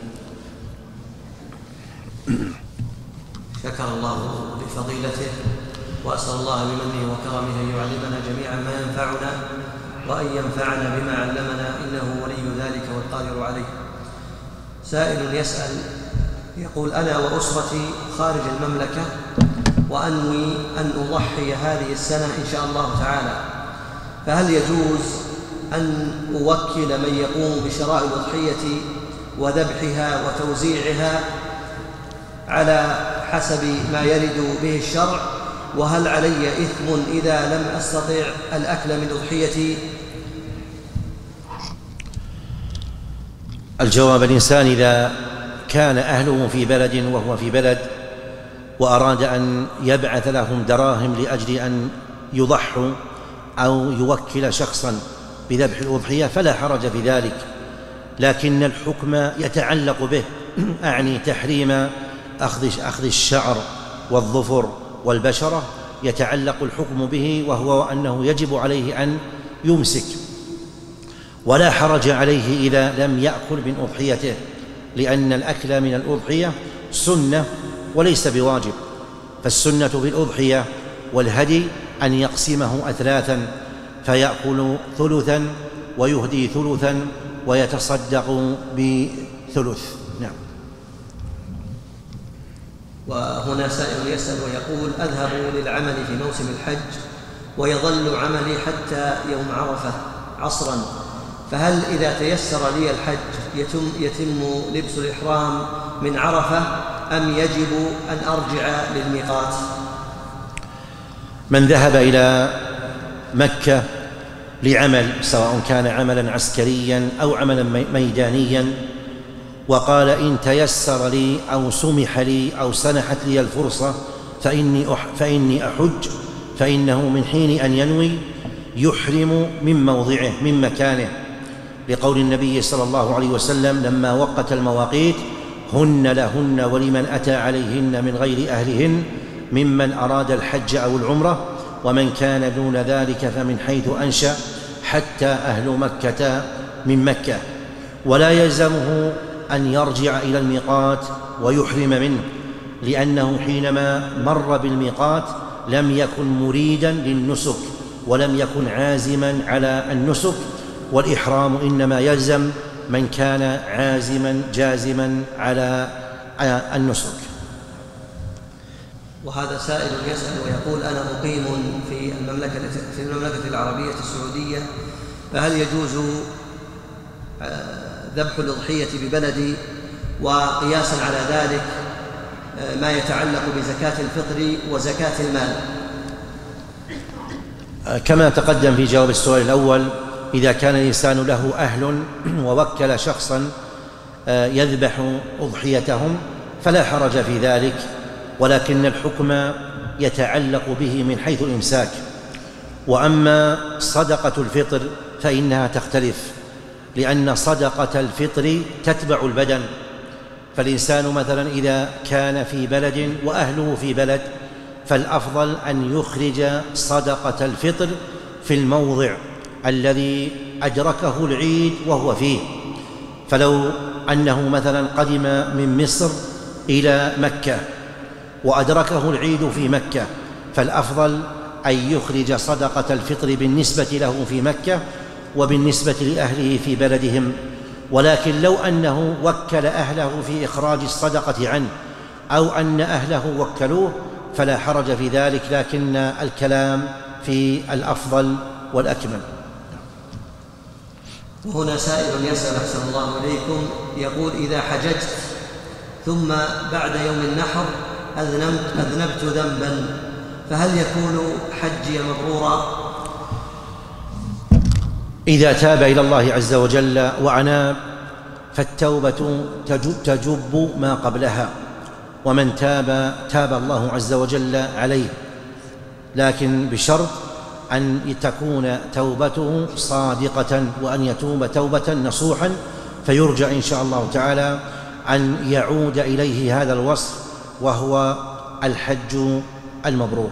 شكر الله لفضيلته، وأسأل الله بمنه وكرمه أن يعلمنا جميعا ما ينفعنا وأن ينفعنا بما علمنا، إنه ولي ذلك والقادر عليه. سائل يسأل يقول: أنا وأسرتي خارج المملكة وأنوي أن أضحي هذه السنة إن شاء الله تعالى، فهل يجوز أن أوكل من يقوم بشراء الأضحية وذبحها وتوزيعها على حسب ما يرد به الشرع؟ وهل علي إثم إذا لم أستطع الأكل من أضحيتي؟ الجواب: الإنسان إذا كان أهله في بلد وهو في بلد وأراد أن يبعث لهم دراهم لأجل أن يضحوا أو يوكل شخصا بذبح الأضحية فلا حرج في ذلك، لكن الحكم يتعلق به، أعني تحريم أخذ الشعر والظفر والبشرة، يتعلق الحكم به، وهو أنه يجب عليه أن يمسك، ولا حرج عليه إذا لم يأكل من أضحيته، لأن الأكل من الأضحية سنة وليس بواجب. فالسنة في الأضحية والهدي أن يقسمه أثلاثا، فيأكل ثلثا ويهدي ثلثا ويتصدق بثلث. نعم. وهنا سائل يسأل ويقول: أذهب للعمل في موسم الحج ويظل عملي حتى يوم عرفة عصرا، فهل إذا تيسر لي الحج يتم, يتم لبس الإحرام من عرفة أم يجب أن أرجع للميقات؟ من ذهب إلى مكة لعمل، سواء كان عملا عسكريا أو عملا ميدانيا، وقال: إن تيسر لي أو سمح لي أو سنحت لي الفرصة فإني, أح فإني أحج، فإنه من حين أن ينوي يحرم من موضعه من مكانه، لقول النبي صلى الله عليه وسلم لما وقت المواقيت: هن لهن ولمن أتى عليهن من غير أهلهن ممن أراد الحج أو العمرة، ومن كان دون ذلك فمن حيث أنشأ حتى أهل مكة من مكة. ولا يلزمه أن يرجع إلى الميقات ويحرم منه، لأنه حينما مر بالميقات لم يكن مريدا للنسك ولم يكن عازما على النسك، والإحرام إنما يلزم من كان عازما جازما على النسك. وهذا سائل يسأل ويقول: أنا مقيم في المملكة في المملكة العربية السعودية، فهل يجوز ذبح الأضحية ببلدي؟ وقياسا على ذلك ما يتعلق بزكاة الفطر وزكاة المال. كما تقدم في جواب السؤال الأول، إذا كان الإنسان له أهل ووكل شخصا يذبح أضحيتهم فلا حرج في ذلك، ولكن الحكم يتعلق به من حيث الإمساك. وأما صدقة الفطر فإنها تختلف، لأن صدقة الفطر تتبع البدن، فالإنسان مثلا إذا كان في بلد وأهله في بلد فالأفضل أن يخرج صدقة الفطر في الموضع الذي أدركه العيد وهو فيه. فلو أنه مثلا قدم من مصر إلى مكة وأدركه العيد في مكة فالأفضل أن يخرج صدقة الفطر بالنسبة له في مكة وبالنسبة لأهله في بلدهم. ولكن لو أنه وكل أهله في إخراج الصدقة عنه أو أن أهله وكلوه فلا حرج في ذلك، لكن الكلام في الأفضل والأكمل. وهنا سائل يسأل أحسن الله إليكم يقول: إذا حججت ثم بعد يوم النحر أذنبت, أذنبت ذنبا فهل يكون حجي مبرورا؟ إذا تاب إلى الله عز وجل وأناب فالتوبة تجب ما قبلها، ومن تاب تاب الله عز وجل عليه، لكن بشرط أن تكون توبته صادقة وأن يتوب توبة نصوحا، فيرجى إن شاء الله تعالى أن يعود إليه هذا الوصف وهو الحج المبرور.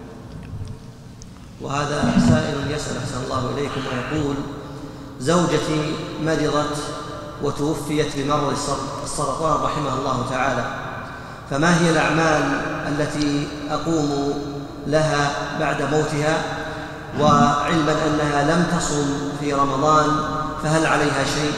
وهذا سائل يسأل أحسن الله إليكم ويقول: زوجتي مرضت وتوفيت بمرض السرطان رحمها الله تعالى، فما هي الأعمال التي أقوم لها بعد موتها؟ وعلما أنها لم تصم في رمضان فهل عليها شيء؟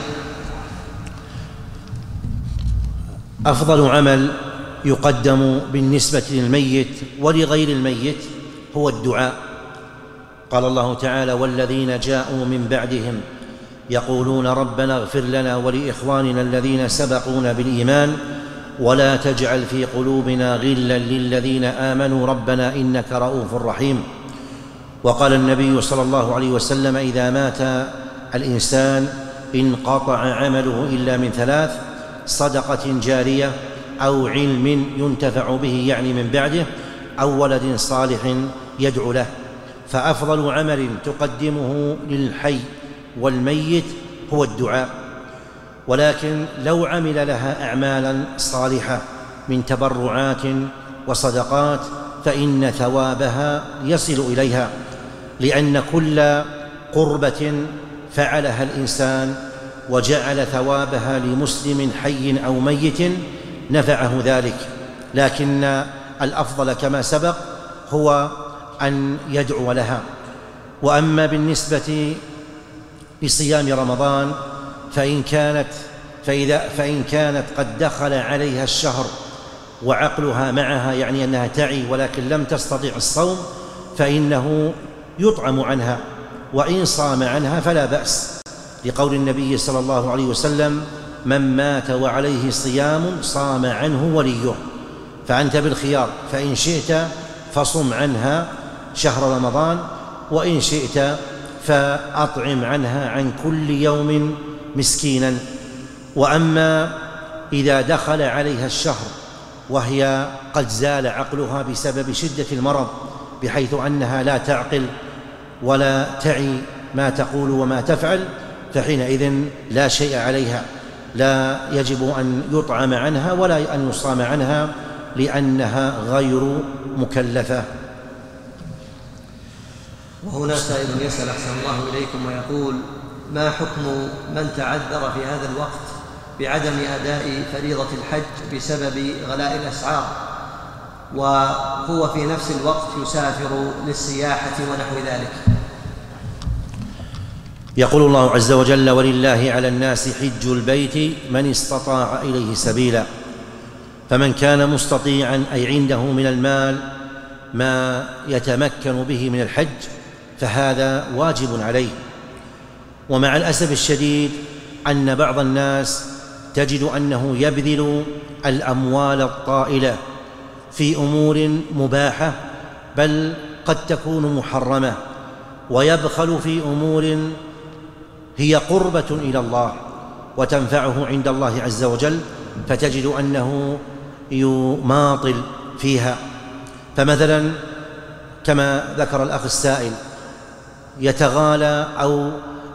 أفضل عمل يقدم بالنسبة للميت ولغير الميت هو الدعاء. قال الله تعالى: والذين جاءوا من بعدهم يقولون ربنا اغفر لنا ولإخواننا الذين سبقونا بالإيمان ولا تجعل في قلوبنا غلا للذين آمنوا ربنا إنك رؤوف رحيم. وقال النبي صلى الله عليه وسلم: إذا مات الإنسان انقطع عمله إلا من ثلاث: صدقة جارية أو علم ينتفع به يعني من بعده أو ولد صالح يدعو له. فأفضل عمل تقدمه للحي والميت هو الدعاء، ولكن لو عمل لها أعمالا صالحة من تبرعات وصدقات فإن ثوابها يصل إليها، لأن كل قربة فعلها الإنسان وجعل ثوابها لمسلم حي أو ميت نفعه ذلك، لكن الأفضل كما سبق هو أن يدعو لها. وأما بالنسبة لصيام رمضان فإن كانت فإذا فإن كانت قد دخل عليها الشهر وعقلها معها، يعني أنها تعي ولكن لم تستطع الصوم، فإنه يطعم عنها، وإن صام عنها فلا بأس، لقول النبي صلى الله عليه وسلم: من مات وعليه صيام صام عنه وليه. فأنت بالخيار، فإن شئت فصم عنها شهر رمضان، وإن شئت فأطعم عنها عن كل يوم مسكينا. وأما إذا دخل عليها الشهر وهي قد زال عقلها بسبب شدة المرض، بحيث أنها لا تعقل ولا تعي ما تقول وما تفعل، فحينئذ لا شيء عليها، لا يجب أن يطعم عنها ولا أن يصام عنها، لأنها غير مكلفة. وهنا سائل يسأل أحسن الله إليكم ويقول: ما حكم من تعذر في هذا الوقت بعدم أداء فريضة الحج بسبب غلاء الأسعار، وهو في نفس الوقت يسافر للسياحة ونحو ذلك؟ يقول الله عز وجل: ولله على الناس حج البيت من استطاع إليه سبيلا. فمن كان مستطيعا، أي عنده من المال ما يتمكن به من الحج، فهذا واجب عليه. ومع الأسف الشديد أن بعض الناس تجد أنه يبذل الأموال الطائلة في أمور مباحة بل قد تكون محرمة، ويبخل في أمور هي قربة إلى الله وتنفعه عند الله عز وجل، فتجد أنه يماطل فيها. فمثلا كما ذكر الأخ السائل، يتغالى أو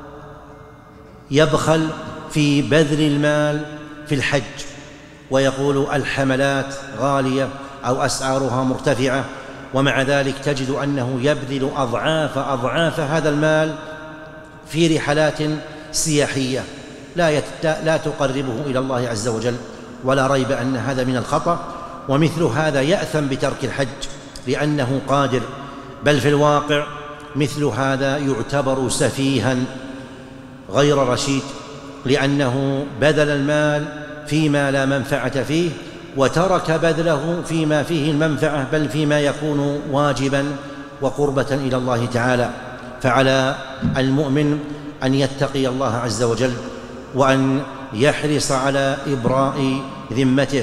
يبخل في بذل المال في الحج، ويقول الحملات غالية أو أسعارها مرتفعة، ومع ذلك تجد أنه يبذل أضعاف أضعاف هذا المال في رحلات سياحية لا, يت... لا تقربه إلى الله عز وجل، ولا ريب أن هذا من الخطأ. ومثل هذا يأثم بترك الحج لأنه قادر، بل في الواقع مثل هذا يعتبر سفيها غير رشيد، لأنه بذل المال فيما لا منفعة فيه، وترك بذله فيما فيه المنفعة، بل فيما يكون واجبا وقربة إلى الله تعالى. فعلى المؤمن أن يتقي الله عز وجل، وأن يحرص على إبراء ذمته،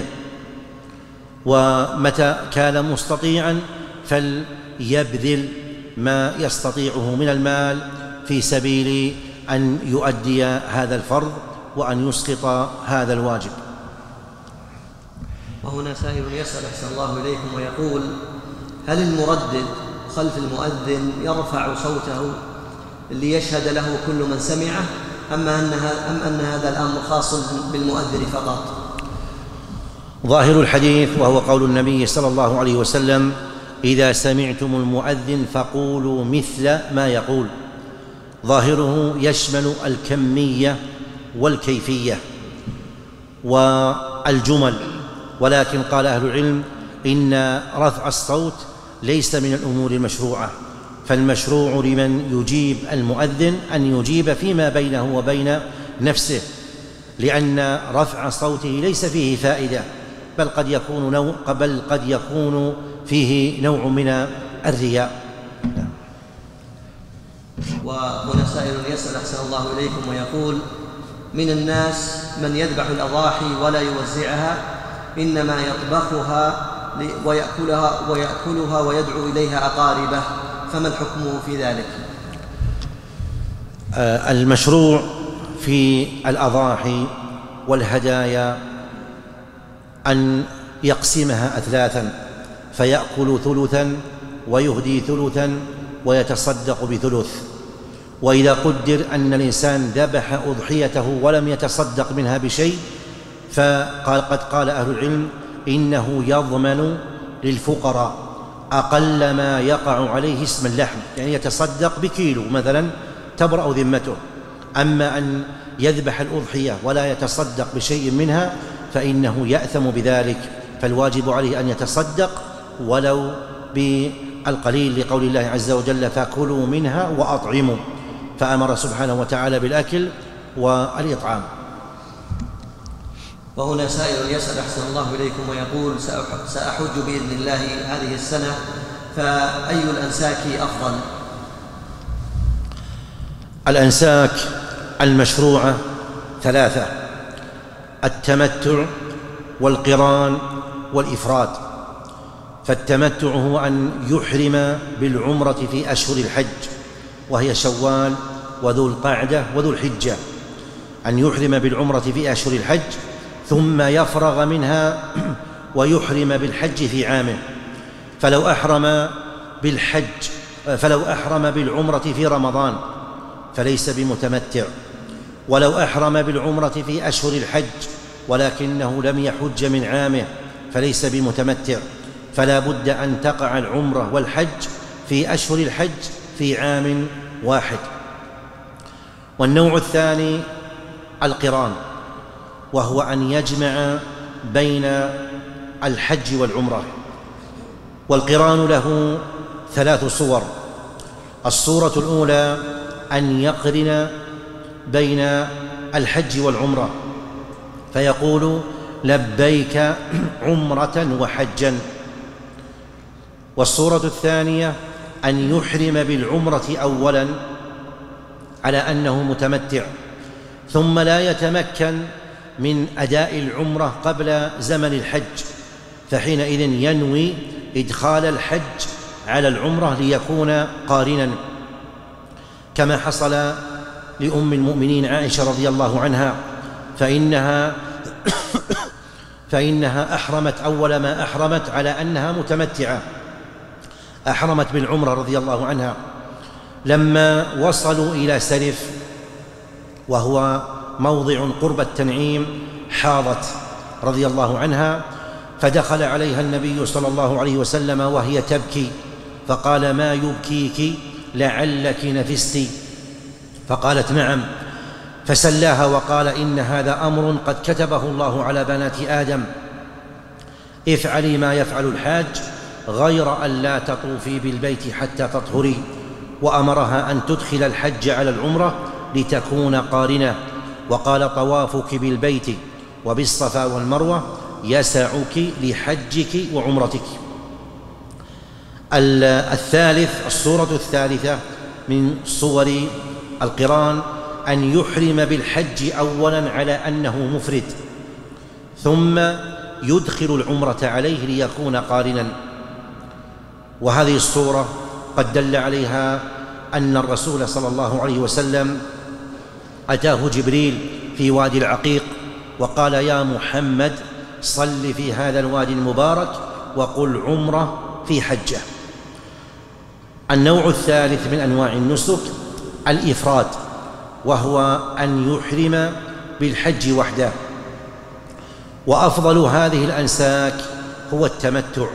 ومتى كان مستطيعا فليبذل ما يستطيعه من المال في سبيل أن يؤدي هذا الفرض وأن يسقط هذا الواجب. وهنا سائل يسأل أحسن الله إليكم ويقول: هل المردد خلف المؤذن يرفع صوته ليشهد له كل من سمعه، أم أن أم أن هذا الأمر خاص بالمؤذن فقط؟ ظاهر الحديث وهو قول النبي صلى الله عليه وسلم: إذا سمعتم المؤذن فقولوا مثل ما يقول. ظاهره يشمل الكمية والكيفية والجمل، ولكن قال أهل العلم إن رفع الصوت ليس من الأمور المشروعة، فالمشروع لمن يجيب المؤذن أن يجيب فيما بينه وبين نفسه، لأن رفع صوته ليس فيه فائدة، بل قد يكون نوع بل قد يكون فيه نوع من الرياء. وهنا سائل يسأل أحسن الله إليكم ويقول: من الناس من يذبح الأضاحي ولا يوزعها، إنما يطبخها ويأكلها, ويأكلها ويدعو إليها أقاربه، فما الحكم في ذلك؟ المشروع في الأضاحي والهدايا أن يقسمها أثلاثا، فيأكل ثلثا ويهدي ثلثا ويتصدق بثلث. وإذا قدر أن الإنسان ذبح أضحيته ولم يتصدق منها بشيء، فقد قد قال أهل العلم إنه يضمن للفقراء أقل ما يقع عليه اسم اللحم، يعني يتصدق بكيلو مثلا تبرأ ذمته. أما أن يذبح الأضحية ولا يتصدق بشيء منها فإنه يأثم بذلك، فالواجب عليه أن يتصدق ولو بالقليل، لقول الله عز وجل: فكلوا منها وأطعموا. فأمر سبحانه وتعالى بالأكل والإطعام. وهنا سائل يسأل أحسن الله إليكم ويقول: سأحج بإذن الله هذه السنة، فأي الأنساك أفضل؟ الأنساك المشروعة ثلاثة: التمتع والقران والإفراد. فالتمتع هو أن يحرم بالعمرة في أشهر الحج، وهي شوال وذو القعدة وذو الحجة، أن يحرم بالعمرة في أشهر الحج ثم يفرغ منها ويحرم بالحج في عامه. فلو أحرم بالحج فلو أحرم بالعمرة في رمضان فليس بمتمتع، ولو أحرم بالعمرة في أشهر الحج ولكنه لم يحج من عامه فليس بمتمتع. فلا بد أن تقع العمرة والحج في أشهر الحج في عام واحد. والنوع الثاني القران، وهو أن يجمع بين الحج والعمرة. والقران له ثلاث صور: الصورة الأولى أن يقرن بين الحج والعمرة فيقول: لبيك عمرة وحجا. والصورة الثانية أن يحرم بالعمرة أولا على أنه متمتع، ثم لا يتمكن من أداء العمرة قبل زمن الحج، فحينئذ ينوي إدخال الحج على العمرة ليكون قارنا، كما حصل لأم المؤمنين عائشة رضي الله عنها، فإنها فإنها أحرمت أول ما أحرمت على أنها متمتعة، أحرمت بالعمرة رضي الله عنها. لما وصلوا إلى سرف وهو موضع قرب التنعيم حاضت رضي الله عنها، فدخل عليها النبي صلى الله عليه وسلم وهي تبكي، فقال: ما يبكيك؟ لعلك نفست؟ فقالت: نعم. فسلاها وقال: إن هذا أمر قد كتبه الله على بنات آدم، افعلي ما يفعل الحاج غير أن لا تطوفي بالبيت حتى تطهري. وأمرها أن تدخل الحج على العمرة لتكون قارنة. وقال: طوافك بالبيت وبالصفا والمروة يسعك لحجك وعمرتك. الثالث الصورة الثالثة من صور القران أن يحرم بالحج أولا على أنه مفرد، ثم يدخل العمرة عليه ليكون قارنا. وهذه الصورة قد دل عليها أن الرسول صلى الله عليه وسلم أتاه جبريل في وادي العقيق وقال: يا محمد صل في هذا الوادي المبارك وقل عمرة في حجة. النوع الثالث من أنواع النسك الإفراد، وهو أن يحرم بالحج وحده. وأفضل هذه الأنساك هو التمتع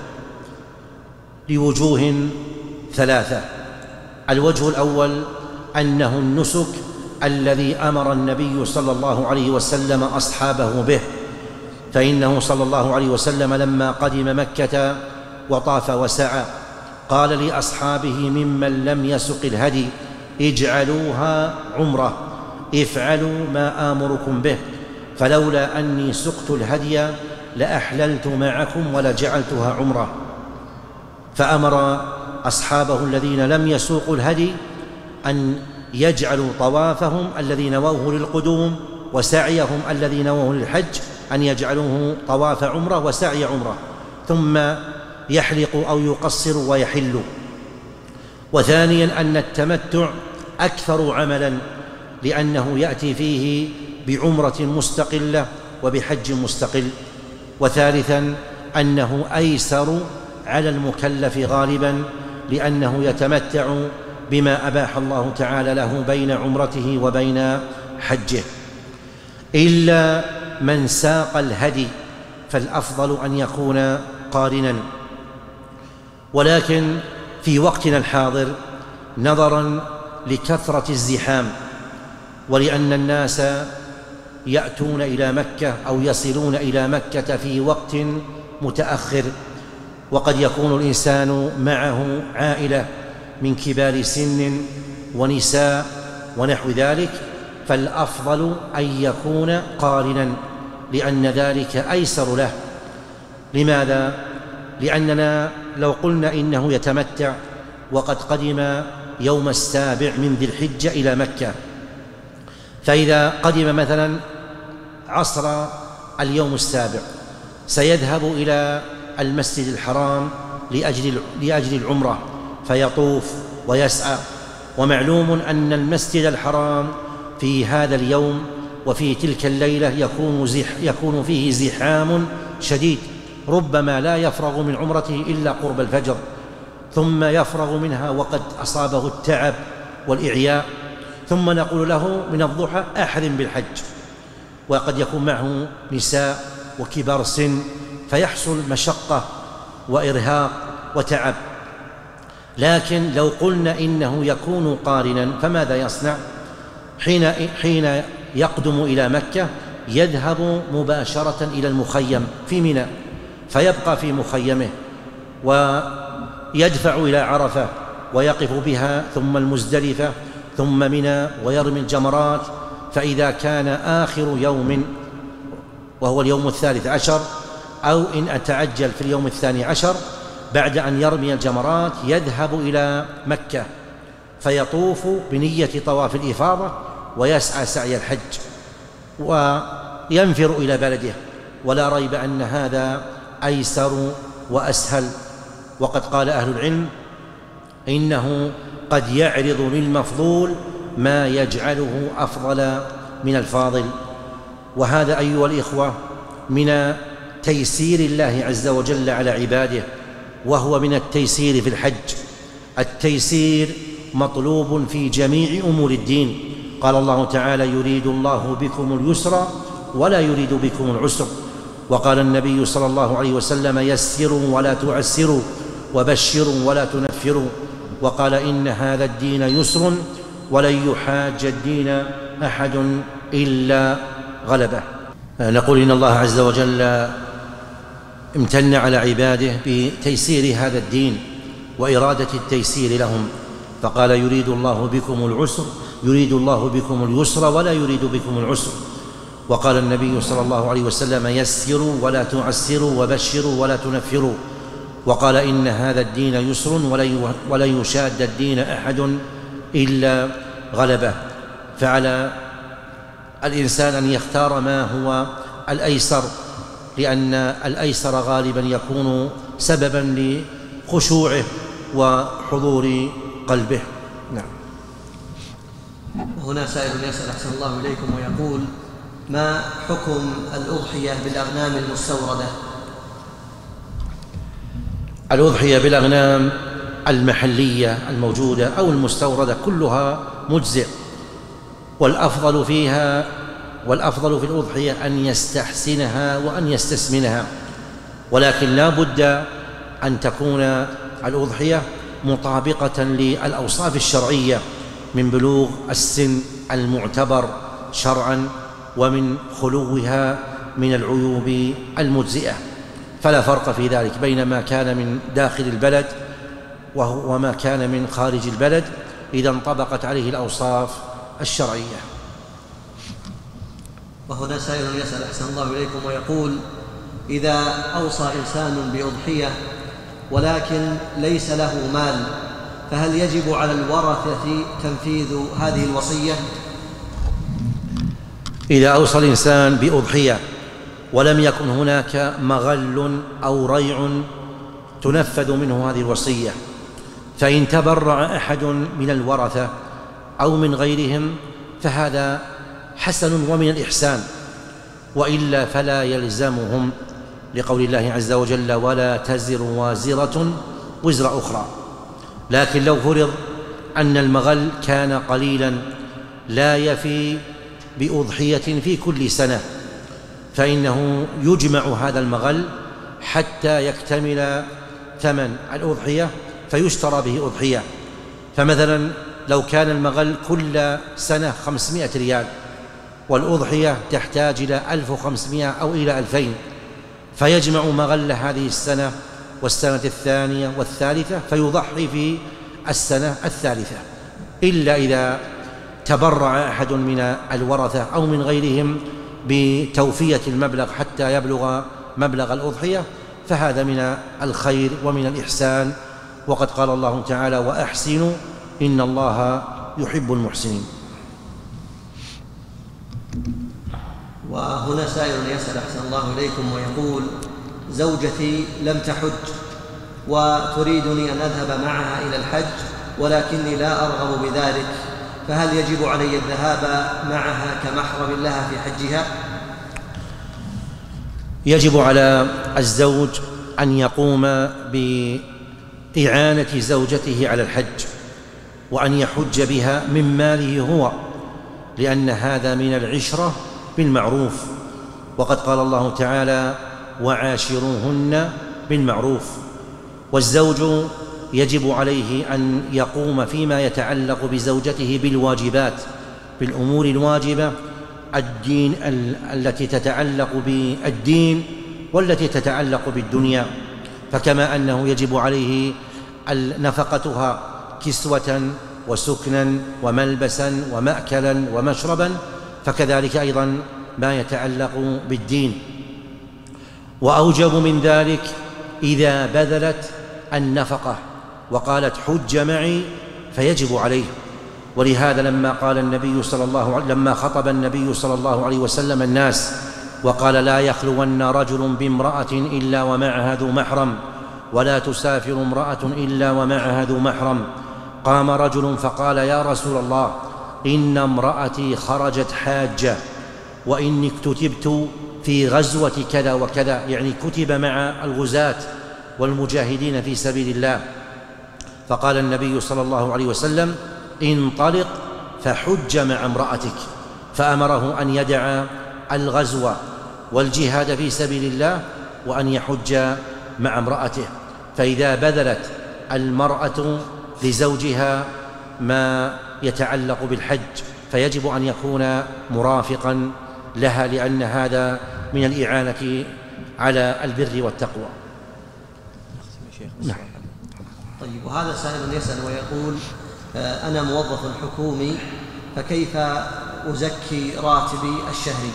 لوجوه ثلاثة: الوجه الأول أنه النسك الذي أمر النبي صلى الله عليه وسلم أصحابه به، فإنه صلى الله عليه وسلم لما قدم مكة وطاف وسعى قال لأصحابه ممن لم يسق الهدي: اجعلوها عمرة، افعلوا ما آمركم به، فلولا أني سقت الهدي لأحللت معكم ولجعلتها عمرة. فأمر أصحابه الذين لم يسوقوا الهدي أن يجعلوا طوافهم الذي نووه للقدوم وسعيهم الذي نووه للحج أن يجعلوه طواف عمرة وسعي عمرة، ثم يحلقوا أو يقصروا ويحلوا. وثانيا أن التمتع أكثر عملا، لأنه يأتي فيه بعمرة مستقلة وبحج مستقل. وثالثا أنه أيسر على المكلف غالبا، لأنه يتمتع بما أباح الله تعالى له بين عمرته وبين حجه، إلا من ساق الهدي فالأفضل أن يكون قارنا. ولكن في وقتنا الحاضر نظرا لكثرة الزحام ولأن الناس يأتون إلى مكة أو يصلون إلى مكة في وقت متأخر، وقد يكون الإنسان معه عائلة من كبار سن ونساء ونحو ذلك، فالأفضل أن يكون قارنا، لأن ذلك أيسر له. لماذا؟ لأننا لو قلنا إنه يتمتع وقد قدم يوم السابع من ذي الحجة إلى مكة، فإذا قدم مثلا عصر اليوم السابع سيذهب إلى المسجد الحرام لأجل لأجل العمرة فيطوف ويسعى، ومعلوم أن المسجد الحرام في هذا اليوم وفي تلك الليلة يكون زح يكون فيه زحام شديد، ربما لا يفرغ من عمرته إلا قرب الفجر، ثم يفرغ منها وقد أصابه التعب والإعياء، ثم نقول له من الضحى أحرم بالحج، وقد يكون معه نساء وكبار سن فيحصل مشقة وإرهاق وتعب. لكن لو قلنا إنه يكون قارنا فماذا يصنع؟ حين حين يقدم إلى مكة يذهب مباشرة إلى المخيم في منى، فيبقى في مخيمه ويدفع إلى عرفة ويقف بها، ثم المزدلفة، ثم منى، ويرمي الجمرات. فإذا كان آخر يوم وهو اليوم الثالث عشر، أو إن أتعجل في اليوم الثاني عشر، بعد أن يرمي الجمرات يذهب إلى مكة فيطوف بنية طواف الإفاضة ويسعى سعي الحج وينفر إلى بلده. ولا ريب أن هذا أيسر وأسهل. وقد قال أهل العلم إنه قد يعرض للمفضول ما يجعله أفضل من الفاضل، وهذا أيها الإخوة من تيسير الله عز وجل على عباده، وهو من التيسير في الحج. التيسير مطلوب في جميع أمور الدين. قال الله تعالى: يريد الله بكم اليسر ولا يريد بكم العسر. وقال النبي صلى الله عليه وسلم: يسروا ولا تعسروا وبشروا ولا تنفروا. وقال: إن هذا الدين يسر ولن يحاج الدين أحد إلا غلبه. نقول إن الله عز وجل امتن على عباده بتيسير هذا الدين وإرادة التيسير لهم، فقال: يريد الله بكم العسر يريد الله بكم اليسر ولا يريد بكم العسر. وقال النبي صلى الله عليه وسلم: يسروا ولا تعسروا وبشروا ولا تنفروا. وقال: إن هذا الدين يسر ولن يشاد الدين أحد إلا غلبه. فعلى الإنسان أن يختار ما هو الأيسر، لأن الأيسر غالبا يكون سببا لخشوعه وحضور قلبه. نعم. وهنا سائل يسأل أحسن الله إليكم ويقول: ما حكم الأضحية بالأغنام المستوردة؟ الأضحية بالأغنام المحلية الموجودة أو المستوردة كلها مجزئ، والأفضل فيها والأفضل في الأضحية أن يستحسنها وأن يستسمنها، ولكن لا بد أن تكون الأضحية مطابقة للأوصاف الشرعية من بلوغ السن المعتبر شرعا ومن خلوها من العيوب المجزئة، فلا فرق في ذلك بين ما كان من داخل البلد وما كان من خارج البلد إذا انطبقت عليه الأوصاف الشرعية. وهنا سائل يسأل أحسن الله إليكم ويقول: إذا أوصى إنسان بأضحية ولكن ليس له مال، فهل يجب على الورثة تنفيذ هذه الوصية؟ إذا أوصى الإنسان بأضحية ولم يكن هناك مغل أو ريع تنفذ منه هذه الوصية، فإن تبرع أحد من الورثة أو من غيرهم فهذا حسن ومن الإحسان، وإلا فلا يلزمهم، لقول الله عز وجل: ولا تزر وازرة وزر أخرى. لكن لو فرض أن المغل كان قليلا لا يفي بأضحية في كل سنة، فإنه يجمع هذا المغل حتى يكتمل ثمن الأضحية فيشترى به أضحية. فمثلا لو كان المغل كل سنة خمسمائة ريال والأضحية تحتاج إلى ألف وخمسمائة أو إلى ألفين، فيجمع مغل هذه السنة والسنة الثانية والثالثة فيضحي في السنة الثالثة، إلا إذا تبرع أحد من الورثة أو من غيرهم بتوفية المبلغ حتى يبلغ مبلغ الأضحية، فهذا من الخير ومن الإحسان، وقد قال الله تعالى: وأحسنوا إن الله يحب المحسنين. وهنا سائل يسأل أحسن الله إليكم ويقول: زوجتي لم تحج وتريدني أن أذهب معها إلى الحج ولكني لا أرغب بذلك، فهل يجب علي الذهاب معها كمحرم لها في حجها؟ يجب على الزوج أن يقوم بإعانة زوجته على الحج وأن يحج بها من ماله هو، لأن هذا من العشرة بالمعروف، وقد قال الله تعالى: وعاشروهن بالمعروف. والزوج يجب عليه أن يقوم فيما يتعلق بزوجته بالواجبات، بالأمور الواجبة الدين التي تتعلق بالدين والتي تتعلق بالدنيا، فكما أنه يجب عليه نفقتها كسوة وسكنا وملبسا ومأكلا ومشربا، فكذلك أيضا ما يتعلق بالدين. وأوجب من ذلك إذا بذلت النفقة وقالت: حج معي، فيجب عليه. ولهذا لما قال النبي صلى الله عليه لما خطب النبي صلى الله عليه وسلم الناس وقال: لا يخلون رجل بامرأة إلا ومعها ذو محرم، ولا تسافر امرأة إلا ومعها ذو محرم، قام رجل فقال: يا رسول الله، إن امرأتي خرجت حاجة وإني اكتتبت في غزوة كذا وكذا، يعني كتب مع الغزاة والمجاهدين في سبيل الله. فقال النبي صلى الله عليه وسلم: انطلق فحج مع امرأتك، فأمره أن يدع الغزو والجهاد في سبيل الله وأن يحج مع امرأته. فإذا بذلت المرأة لزوجها ما يتعلق بالحج فيجب أن يكون مرافقا لها، لأن هذا من الإعانة على البر والتقوى. نعم. طيب، وهذا سائل يسأل ويقول: أنا موظف حكومي، فكيف أزكي راتبي الشهري؟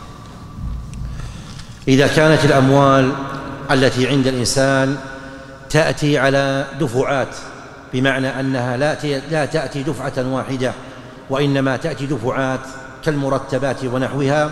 إذا كانت الأموال التي عند الإنسان تأتي على دفعات، بمعنى أنها لا تأتي دفعة واحدة وإنما تأتي دفعات كالمرتبات ونحوها،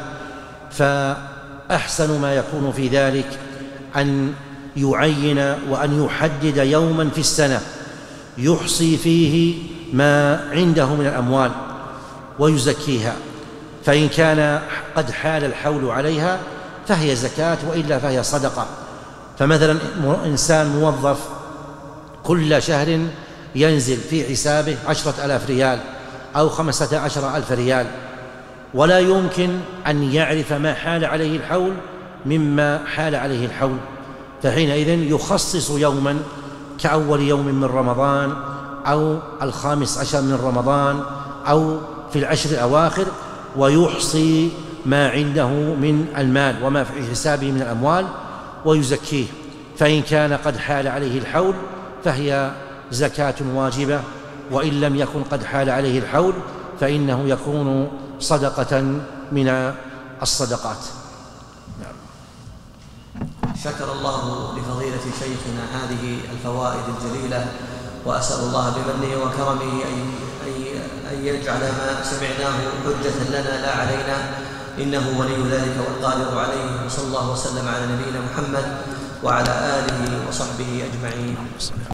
فأحسن ما يكون في ذلك أن يعين وأن يحدد يوما في السنة يحصي فيه ما عنده من الأموال ويزكيها، فإن كان قد حال الحول عليها فهي زكاة، وإلا فهي صدقة. فمثلا إنسان موظف كل شهر ينزل في حسابه عشرة آلاف ريال أو خمسة عشر ألف ريال، ولا يمكن أن يعرف ما حال عليه الحول مما حال عليه الحول، فحينئذ يخصص يوما كأول يوم من رمضان أو الخامس عشر من رمضان أو في العشر الأواخر، ويحصي ما عنده من المال وما في حسابه من الأموال ويزكيه. فإن كان قد حال عليه الحول فهي زكاة واجبة، وإن لم يكن قد حال عليه الحول فإنه يكون صدقة من الصدقات. نعم. شكر الله لفضيلة شيخنا هذه الفوائد الجليلة، وأسأل الله بمنه وكرمه أن يجعل ما سمعناه حجة لنا لا علينا، إنه ولي ذلك والقادر عليه. وصلى الله وسلم على نبينا محمد وعلى آله وصحبه أجمعين.